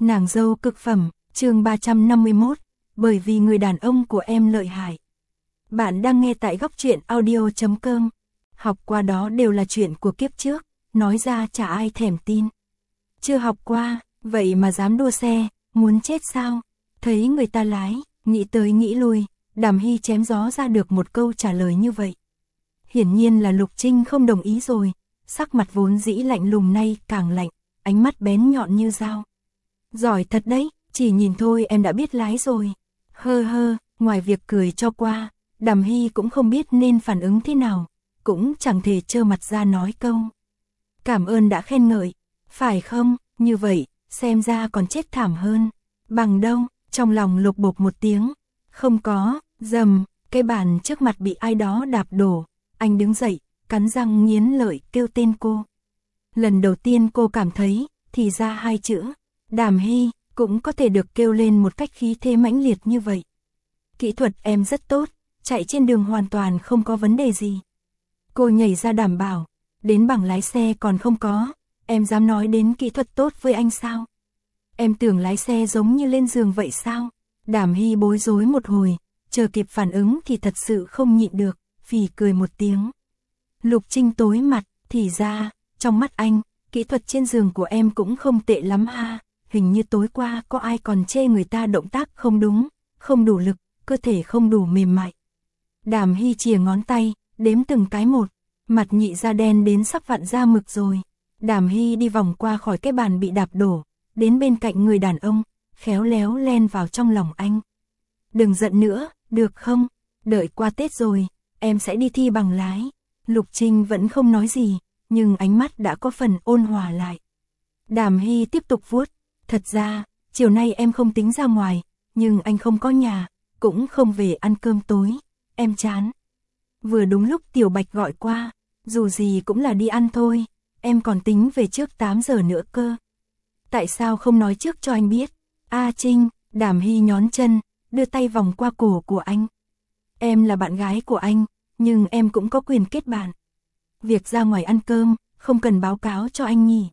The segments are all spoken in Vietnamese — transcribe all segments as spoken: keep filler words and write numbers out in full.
Nàng dâu cực phẩm, chương ba trăm năm mươi mốt, bởi vì người đàn ông của em lợi hại. Bạn đang nghe tại góc truyện audio chấm com. Học qua đó đều là chuyện của kiếp trước, nói ra chả ai thèm tin. Chưa học qua, vậy mà dám đua xe, muốn chết sao? Thấy người ta lái, nghĩ tới nghĩ lui, Đàm Hy chém gió ra được một câu trả lời như vậy. Hiển nhiên là Lục Trinh không đồng ý rồi, sắc mặt vốn dĩ lạnh lùng nay càng lạnh, ánh mắt bén nhọn như dao. Giỏi thật đấy, chỉ nhìn thôi em đã biết lái rồi. Hơ hơ, ngoài việc cười cho qua, Đàm Hy cũng không biết nên phản ứng thế nào, cũng chẳng thể trơ mặt ra nói câu. Cảm ơn đã khen ngợi, phải không, như vậy, xem ra còn chết thảm hơn. Bằng đâu, trong lòng lục bộp một tiếng, không có, dầm, cái bàn trước mặt bị ai đó đạp đổ, anh đứng dậy, cắn răng nghiến lợi kêu tên cô. Lần đầu tiên cô cảm thấy, thì ra hai chữ, Đàm Hy, cũng có thể được kêu lên một cách khí thế mãnh liệt như vậy. Kỹ thuật em rất tốt, chạy trên đường hoàn toàn không có vấn đề gì. Cô nhảy ra đảm bảo, đến bằng lái xe còn không có, em dám nói đến kỹ thuật tốt với anh sao? Em tưởng lái xe giống như lên giường vậy sao? Đàm Hy bối rối một hồi, chờ kịp phản ứng thì thật sự không nhịn được, phì cười một tiếng. Lục Trinh tối mặt, thì ra, trong mắt anh, kỹ thuật trên giường của em cũng không tệ lắm ha. Hình như tối qua có ai còn chê người ta động tác không đúng, không đủ lực, cơ thể không đủ mềm mại. Đàm Hy chìa ngón tay, đếm từng cái một, mặt nhị da đen đến sắp vặn ra mực rồi. Đàm Hy đi vòng qua khỏi cái bàn bị đạp đổ, đến bên cạnh người đàn ông, khéo léo len vào trong lòng anh. Đừng giận nữa, được không? Đợi qua Tết rồi, em sẽ đi thi bằng lái. Lục Trinh vẫn không nói gì, nhưng ánh mắt đã có phần ôn hòa lại. Đàm Hy tiếp tục vuốt. Thật ra, chiều nay em không tính ra ngoài, nhưng anh không có nhà, cũng không về ăn cơm tối, em chán. Vừa đúng lúc Tiểu Bạch gọi qua, dù gì cũng là đi ăn thôi, em còn tính về trước tám giờ nữa cơ. Tại sao không nói trước cho anh biết? A Trinh, Đàm Hy nhón chân, đưa tay vòng qua cổ của anh. Em là bạn gái của anh, nhưng em cũng có quyền kết bạn. Việc ra ngoài ăn cơm, không cần báo cáo cho anh nhỉ.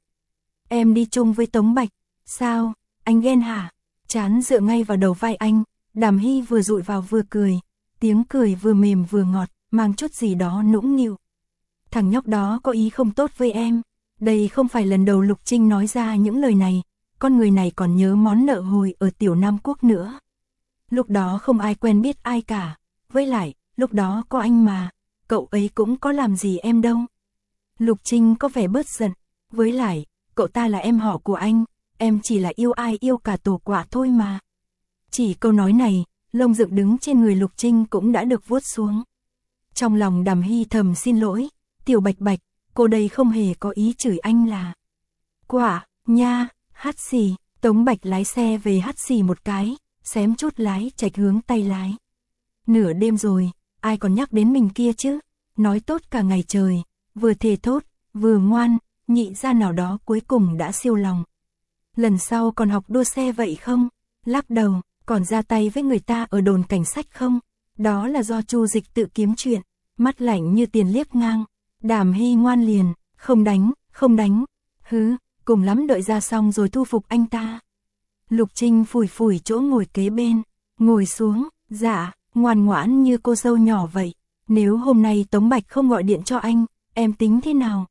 Em đi chung với Tống Bạch. Sao, anh ghen hả? Chán dựa ngay vào đầu vai anh, Đàm Hy vừa dụi vào vừa cười, tiếng cười vừa mềm vừa ngọt, mang chút gì đó nũng nịu. Thằng nhóc đó có ý không tốt với em, đây không phải lần đầu Lục Trinh nói ra những lời này, con người này còn nhớ món nợ hồi ở Tiểu Nam Quốc nữa. Lúc đó không ai quen biết ai cả, với lại, lúc đó có anh mà, cậu ấy cũng có làm gì em đâu. Lục Trinh có vẻ bớt giận, với lại, cậu ta là em họ của anh. Em chỉ là yêu ai yêu cả tổ quả thôi mà. Chỉ câu nói này, lông dựng đứng trên người Lục Trinh cũng đã được vuốt xuống. Trong lòng Đàm Hy thầm xin lỗi, Tiểu Bạch Bạch, cô đây không hề có ý chửi anh là quả, nha, hắt xì. Tống Bạch lái xe về hắt xì một cái, xém chút lái chạch hướng tay lái. Nửa đêm rồi, ai còn nhắc đến mình kia chứ, nói tốt cả ngày trời, vừa thề thốt, vừa ngoan, nhị ra nào đó cuối cùng đã siêu lòng. Lần sau còn học đua xe vậy không? Lắc đầu, còn ra tay với người ta ở đồn cảnh sát không? Đó là do Chu Dịch tự kiếm chuyện, mắt lạnh như tiền liếc ngang. Đàm Hy ngoan liền, không đánh, không đánh. Hứ, cùng lắm đợi ra xong rồi thu phục anh ta. Lục Trinh phủi phủi chỗ ngồi kế bên, ngồi xuống, dạ, ngoan ngoãn như cô dâu nhỏ vậy. Nếu hôm nay Tống Bạch không gọi điện cho anh, em tính thế nào?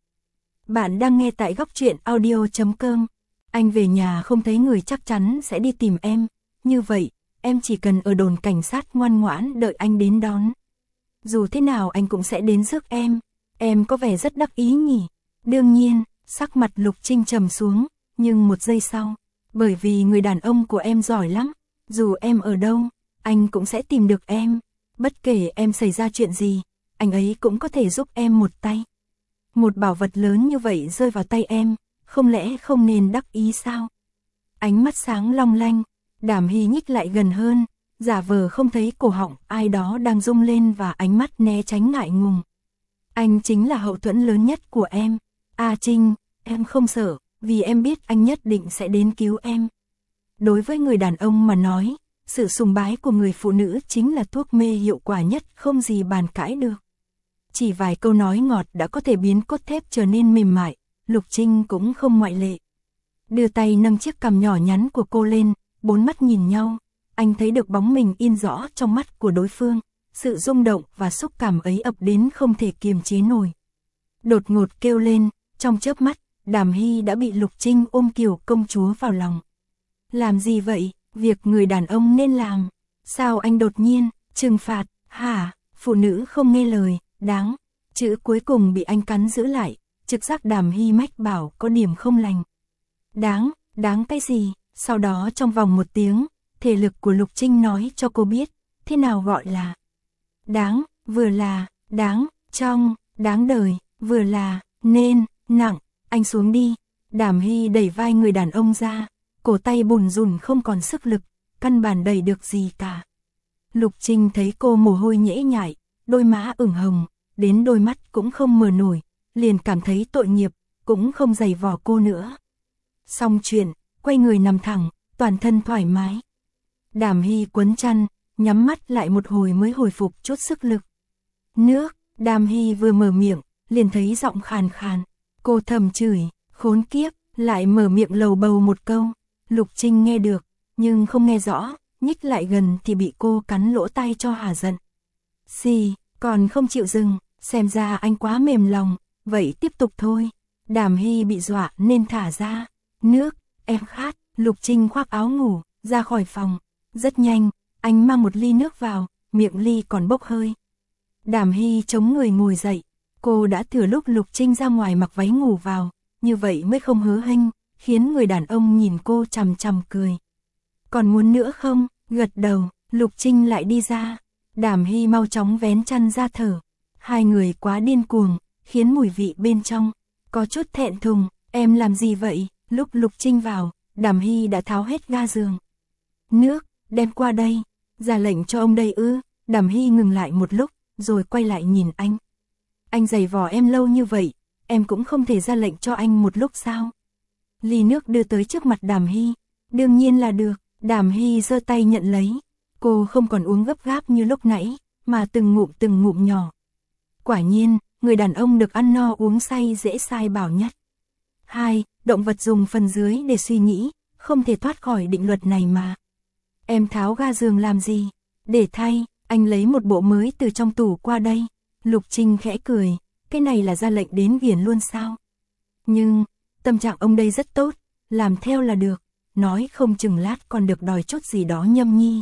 Bạn đang nghe tại góc truyện audio chấm com. Anh về nhà không thấy người chắc chắn sẽ đi tìm em, như vậy, em chỉ cần ở đồn cảnh sát ngoan ngoãn đợi anh đến đón. Dù thế nào anh cũng sẽ đến rước em, em có vẻ rất đắc ý nhỉ. Đương nhiên, sắc mặt Lục Trinh trầm xuống, nhưng một giây sau, bởi vì người đàn ông của em giỏi lắm, dù em ở đâu, anh cũng sẽ tìm được em, bất kể em xảy ra chuyện gì, anh ấy cũng có thể giúp em một tay. Một bảo vật lớn như vậy rơi vào tay em, không lẽ không nên đắc ý sao? Ánh mắt sáng long lanh, Đàm Hy nhích lại gần hơn, giả vờ không thấy cổ họng ai đó đang rung lên và ánh mắt né tránh ngại ngùng. Anh chính là hậu thuẫn lớn nhất của em. A Trinh, em không sợ, vì em biết anh nhất định sẽ đến cứu em. Đối với người đàn ông mà nói, sự sùng bái của người phụ nữ chính là thuốc mê hiệu quả nhất không gì bàn cãi được. Chỉ vài câu nói ngọt đã có thể biến cốt thép trở nên mềm mại, Lục Trinh cũng không ngoại lệ. đưa tay nâng chiếc cằm nhỏ nhắn của cô lên, bốn mắt nhìn nhau, anh thấy được bóng mình in rõ trong mắt của đối phương, sự rung động và xúc cảm ấy ập đến không thể kiềm chế nổi. Đột ngột kêu lên, trong chớp mắt, Đàm Hy đã bị Lục Trinh ôm kiểu công chúa vào lòng. Làm gì vậy, việc người đàn ông nên làm, sao anh đột nhiên, trừng phạt, hả, phụ nữ không nghe lời, đáng, chữ cuối cùng bị anh cắn giữ lại, trực giác Đàm Hy mách bảo có điểm không lành. Đáng, đáng cái gì, sau đó trong vòng một tiếng, thể lực của Lục Trinh nói cho cô biết, thế nào gọi là đáng, vừa là, đáng, trong, đáng đời, vừa là, nên, nặng, anh xuống đi. Đàm Hy đẩy vai người đàn ông ra, cổ tay bùn rùn không còn sức lực, căn bản đẩy được gì cả. Lục Trinh thấy cô mồ hôi nhễ nhại, đôi má ửng hồng, đến đôi mắt cũng không mở nổi, liền cảm thấy tội nghiệp, cũng không giày vò cô nữa. Xong chuyện, quay người nằm thẳng, toàn thân thoải mái. Đàm Hy quấn chăn, nhắm mắt lại một hồi mới hồi phục chút sức lực. Nước, Đàm Hy vừa mở miệng, liền thấy giọng khàn khàn. Cô thầm chửi, khốn kiếp, lại mở miệng lầu bầu một câu. Lục Trinh nghe được, nhưng không nghe rõ, nhích lại gần thì bị cô cắn lỗ tai cho hả giận. Xì, còn không chịu dừng, xem ra anh quá mềm lòng, vậy tiếp tục thôi. Đàm Hy bị dọa nên thả ra. Nước, em khát. Lục Trinh khoác áo ngủ, ra khỏi phòng. Rất nhanh, anh mang một ly nước vào, miệng ly còn bốc hơi. Đàm Hy chống người ngồi dậy. Cô đã thừa lúc Lục Trinh ra ngoài mặc váy ngủ vào, như vậy mới không hớ hênh, khiến người đàn ông nhìn cô chằm chằm cười. Còn muốn nữa không? Gật đầu, Lục Trinh lại đi ra. Đàm Hy mau chóng vén chăn ra thở. Hai người quá điên cuồng, khiến mùi vị bên trong có chút thẹn thùng. Em làm gì vậy? Lúc Lục Trinh vào, Đàm Hy đã tháo hết ga giường. Nước, đem qua đây. Ra lệnh cho ông đây ư? Đàm Hy ngừng lại một lúc, rồi quay lại nhìn anh. Anh giày vò em lâu như vậy, em cũng không thể ra lệnh cho anh một lúc sao? Ly nước đưa tới trước mặt Đàm Hy. Đương nhiên là được. Đàm Hy giơ tay nhận lấy. Cô không còn uống gấp gáp như lúc nãy, mà từng ngụm từng ngụm nhỏ. Quả nhiên, người đàn ông được ăn no uống say dễ sai bảo nhất. Hai, động vật dùng phần dưới để suy nghĩ, không thể thoát khỏi định luật này mà. Em tháo ga giường làm gì? Để thay, anh lấy một bộ mới từ trong tủ qua đây. Lục Trinh khẽ cười, cái này là ra lệnh đến viền luôn sao? Nhưng, tâm trạng ông đây rất tốt, làm theo là được, nói không chừng lát còn được đòi chút gì đó nhâm nhi.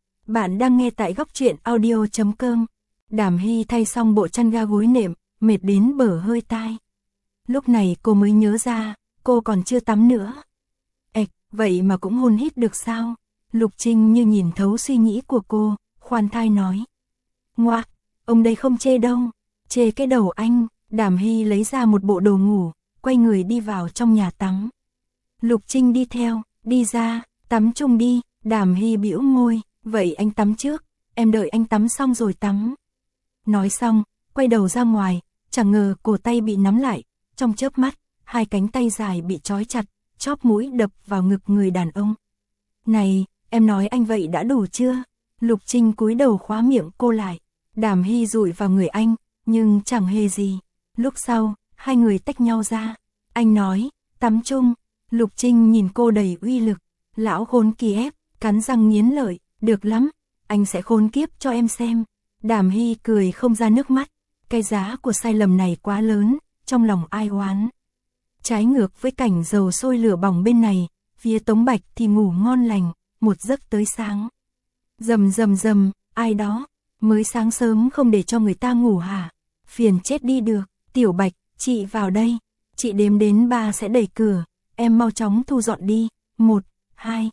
Bạn đang nghe tại góc truyện audio chấm com. Đàm Hy thay xong bộ chăn ga gối nệm, mệt đến bở hơi tai. Lúc này cô mới nhớ ra, cô còn chưa tắm nữa. Ệch, vậy mà cũng hôn hít được sao? Lục Trinh như nhìn thấu suy nghĩ của cô, khoan thai nói. Ngoạc, ông đây không chê đâu, chê cái đầu anh. Đàm Hy lấy ra một bộ đồ ngủ, quay người đi vào trong nhà tắm. Lục Trinh đi theo, đi ra, tắm chung đi. Đàm Hy bĩu môi, vậy anh tắm trước, em đợi anh tắm xong rồi tắm. Nói xong, quay đầu ra ngoài, chẳng ngờ cổ tay bị nắm lại, trong chớp mắt, hai cánh tay dài bị trói chặt, chóp mũi đập vào ngực người đàn ông. Này, em nói anh vậy đã đủ chưa? Lục Trinh cúi đầu khóa miệng cô lại. Đàm Hy dụi vào người anh, nhưng chẳng hề gì. Lúc sau, hai người tách nhau ra. Anh nói, tắm chung. Lục Trinh nhìn cô đầy uy lực. Lão khốn kỳ ép, cắn răng nghiến lợi. Được lắm, anh sẽ khốn kiếp cho em xem. Đàm Hy cười không ra nước mắt. Cái giá của sai lầm này quá lớn, trong lòng ai oán. Trái ngược với cảnh dầu sôi lửa bỏng bên này, phía Tống Bạch thì ngủ ngon lành, một giấc tới sáng. Rầm rầm rầm, ai đó, mới sáng sớm không để cho người ta ngủ hả? Phiền chết đi được. Tiểu Bạch, chị vào đây. Chị đếm đến ba sẽ đẩy cửa, em mau chóng thu dọn đi. Một, hai.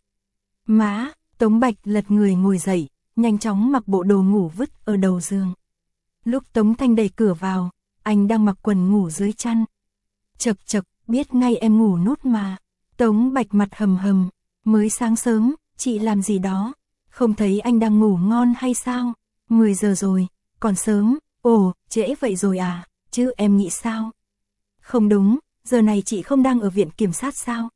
Má, Tống Bạch lật người ngồi dậy, nhanh chóng mặc bộ đồ ngủ vứt ở đầu giường. Lúc Tống Thanh đẩy cửa vào, anh đang mặc quần ngủ dưới chăn. Chật chật, biết ngay em ngủ nút mà. Tống Bạch mặt hầm hầm, mới sáng sớm, chị làm gì đó? Không thấy anh đang ngủ ngon hay sao? mười giờ rồi, còn sớm. Ồ, trễ vậy rồi à? Chứ em nghĩ sao? Không đúng, giờ này chị không đang ở viện kiểm sát sao?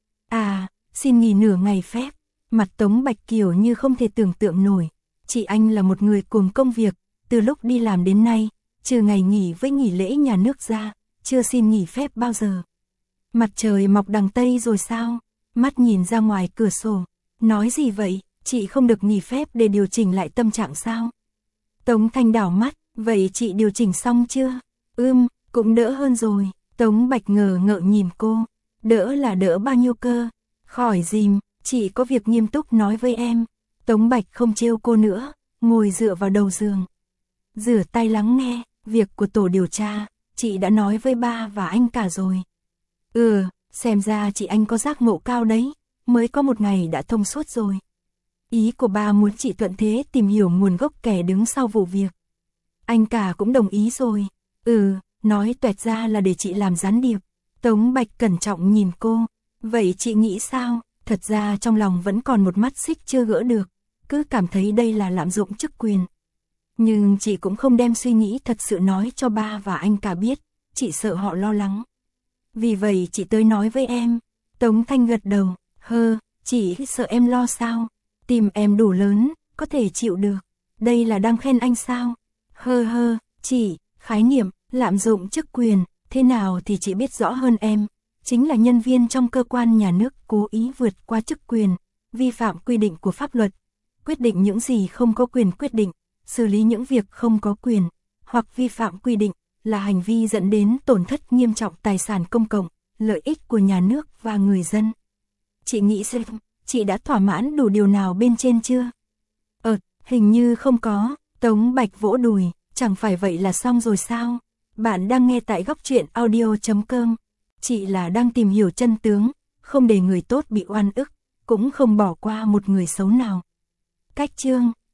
À, xin nghỉ nửa ngày phép. Mặt Tống Bạch kiểu như không thể tưởng tượng nổi. Chị anh là một người cuồng công việc, từ lúc đi làm đến nay, trừ ngày nghỉ với nghỉ lễ nhà nước ra, chưa xin nghỉ phép bao giờ. Mặt trời mọc đằng Tây rồi sao? Mắt nhìn ra ngoài cửa sổ. Nói gì vậy? Chị không được nghỉ phép để điều chỉnh lại tâm trạng sao? Tống Thanh đảo mắt. Vậy chị điều chỉnh xong chưa? Ưm, cũng đỡ hơn rồi. Tống Bạch ngờ ngợ nhìn cô. Đỡ là đỡ bao nhiêu cơ? Khỏi dìm, chị có việc nghiêm túc nói với em. Tống Bạch không trêu cô nữa, ngồi dựa vào đầu giường. Rửa tay lắng nghe, việc của tổ điều tra, chị đã nói với ba và anh cả rồi. Ừ, xem ra chị anh có giác ngộ cao đấy, mới có một ngày đã thông suốt rồi. Ý của ba muốn chị thuận thế tìm hiểu nguồn gốc kẻ đứng sau vụ việc. Anh cả cũng đồng ý rồi. Ừ, nói toẹt ra là để chị làm gián điệp. Tống Bạch cẩn trọng nhìn cô. Vậy chị nghĩ sao? Thật ra trong lòng vẫn còn một mắt xích chưa gỡ được. Cứ cảm thấy đây là lạm dụng chức quyền. Nhưng chị cũng không đem suy nghĩ thật sự nói cho ba và anh cả biết. Chị sợ họ lo lắng. Vì vậy chị tới nói với em. Tống Thanh gật đầu. Hơ, chị sợ em lo sao? Tim em đủ lớn, có thể chịu được. Đây là đang khen anh sao? Hơ hơ, chị, khái niệm, lạm dụng chức quyền, thế nào thì chị biết rõ hơn em. Chính là nhân viên trong cơ quan nhà nước cố ý vượt qua chức quyền, vi phạm quy định của pháp luật, quyết định những gì không có quyền quyết định, xử lý những việc không có quyền, hoặc vi phạm quy định, là hành vi dẫn đến tổn thất nghiêm trọng tài sản công cộng, lợi ích của nhà nước và người dân. Chị nghĩ xem, chị đã thỏa mãn đủ điều nào bên trên chưa? Ờ, hình như không có. Tống Bạch vỗ đùi, chẳng phải vậy là xong rồi sao? Bạn đang nghe tại góc truyện audio chấm com. Chị là đang tìm hiểu chân tướng, không để người tốt bị oan ức, cũng không bỏ qua một người xấu nào. Cách chương